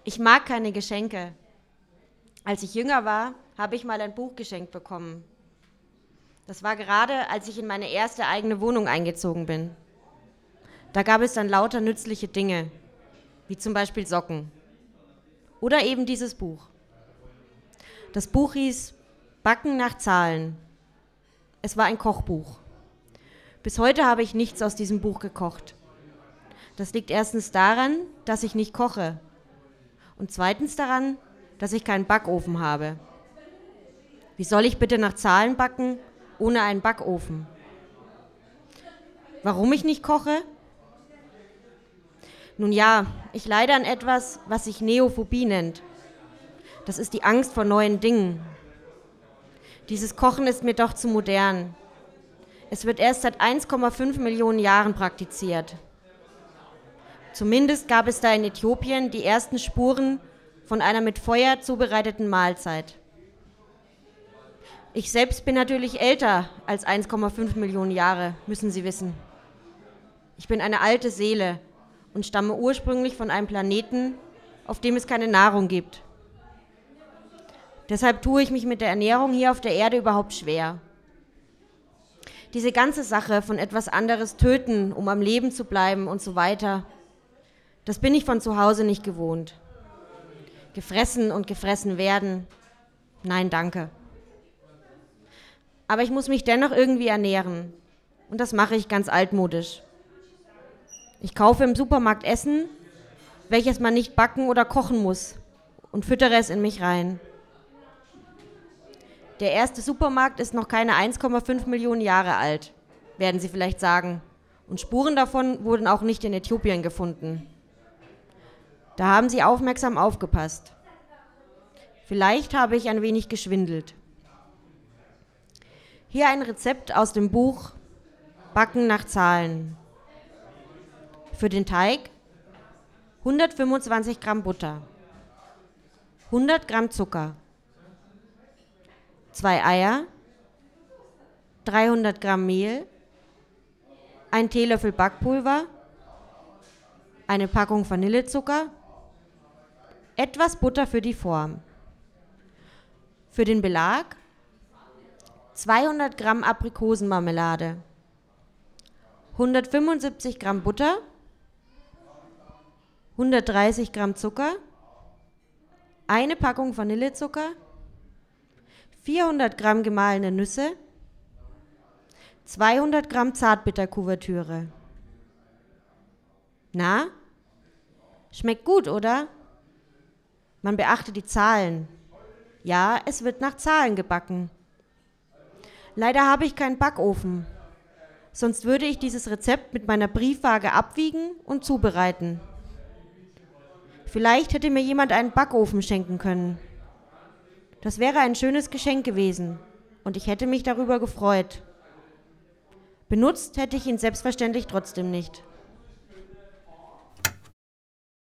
Ich mag keine Geschenke. Als ich jünger war, habe ich mal ein Buch geschenkt bekommen. Das war gerade, als ich in meine erste eigene Wohnung eingezogen bin. Da gab es dann lauter nützliche Dinge, wie zum Beispiel Socken. Oder eben dieses Buch. Das Buch hieß Backen nach Zahlen. Es war ein Kochbuch. Bis heute habe ich nichts aus diesem Buch gekocht. Das liegt erstens daran, dass ich nicht koche. Und zweitens daran, dass ich keinen Backofen habe. Wie soll ich bitte nach Zahlen backen, ohne einen Backofen? Warum ich nicht koche? Nun ja, ich leide an etwas, was sich Neophobie nennt. Das ist die Angst vor neuen Dingen. Dieses Kochen ist mir doch zu modern. Es wird erst seit 1,5 Millionen Jahren praktiziert. Zumindest gab es da in Äthiopien die ersten Spuren von einer mit Feuer zubereiteten Mahlzeit. Ich selbst bin natürlich älter als 1,5 Millionen Jahre, müssen Sie wissen. Ich bin eine alte Seele und stamme ursprünglich von einem Planeten, auf dem es keine Nahrung gibt. Deshalb tue ich mich mit der Ernährung hier auf der Erde überhaupt schwer. Diese ganze Sache von etwas anderes töten, um am Leben zu bleiben und so weiter, das bin ich von zu Hause nicht gewohnt. Gefressen und gefressen werden, nein, danke. Aber ich muss mich dennoch irgendwie ernähren. Und das mache ich ganz altmodisch. Ich kaufe im Supermarkt Essen, welches man nicht backen oder kochen muss, und füttere es in mich rein. Der erste Supermarkt ist noch keine 1,5 Millionen Jahre alt, werden Sie vielleicht sagen. Und Spuren davon wurden auch nicht in Äthiopien gefunden. Da haben Sie aufmerksam aufgepasst. Vielleicht habe ich ein wenig geschwindelt. Hier ein Rezept aus dem Buch Backen nach Zahlen. Für den Teig 125 Gramm Butter, 100 Gramm Zucker, 2 Eier, 300 Gramm Mehl, ein Teelöffel Backpulver, eine Packung Vanillezucker, etwas Butter für die Form. Für den Belag 200 Gramm Aprikosenmarmelade, 175 Gramm Butter, 130 Gramm Zucker, eine Packung Vanillezucker, 400 Gramm gemahlene Nüsse, 200 Gramm Zartbitterkuvertüre. Na? Schmeckt gut, oder? Man beachte die Zahlen. Ja, es wird nach Zahlen gebacken. Leider habe ich keinen Backofen. Sonst würde ich dieses Rezept mit meiner Briefwaage abwiegen und zubereiten. Vielleicht hätte mir jemand einen Backofen schenken können. Das wäre ein schönes Geschenk gewesen und ich hätte mich darüber gefreut. Benutzt hätte ich ihn selbstverständlich trotzdem nicht.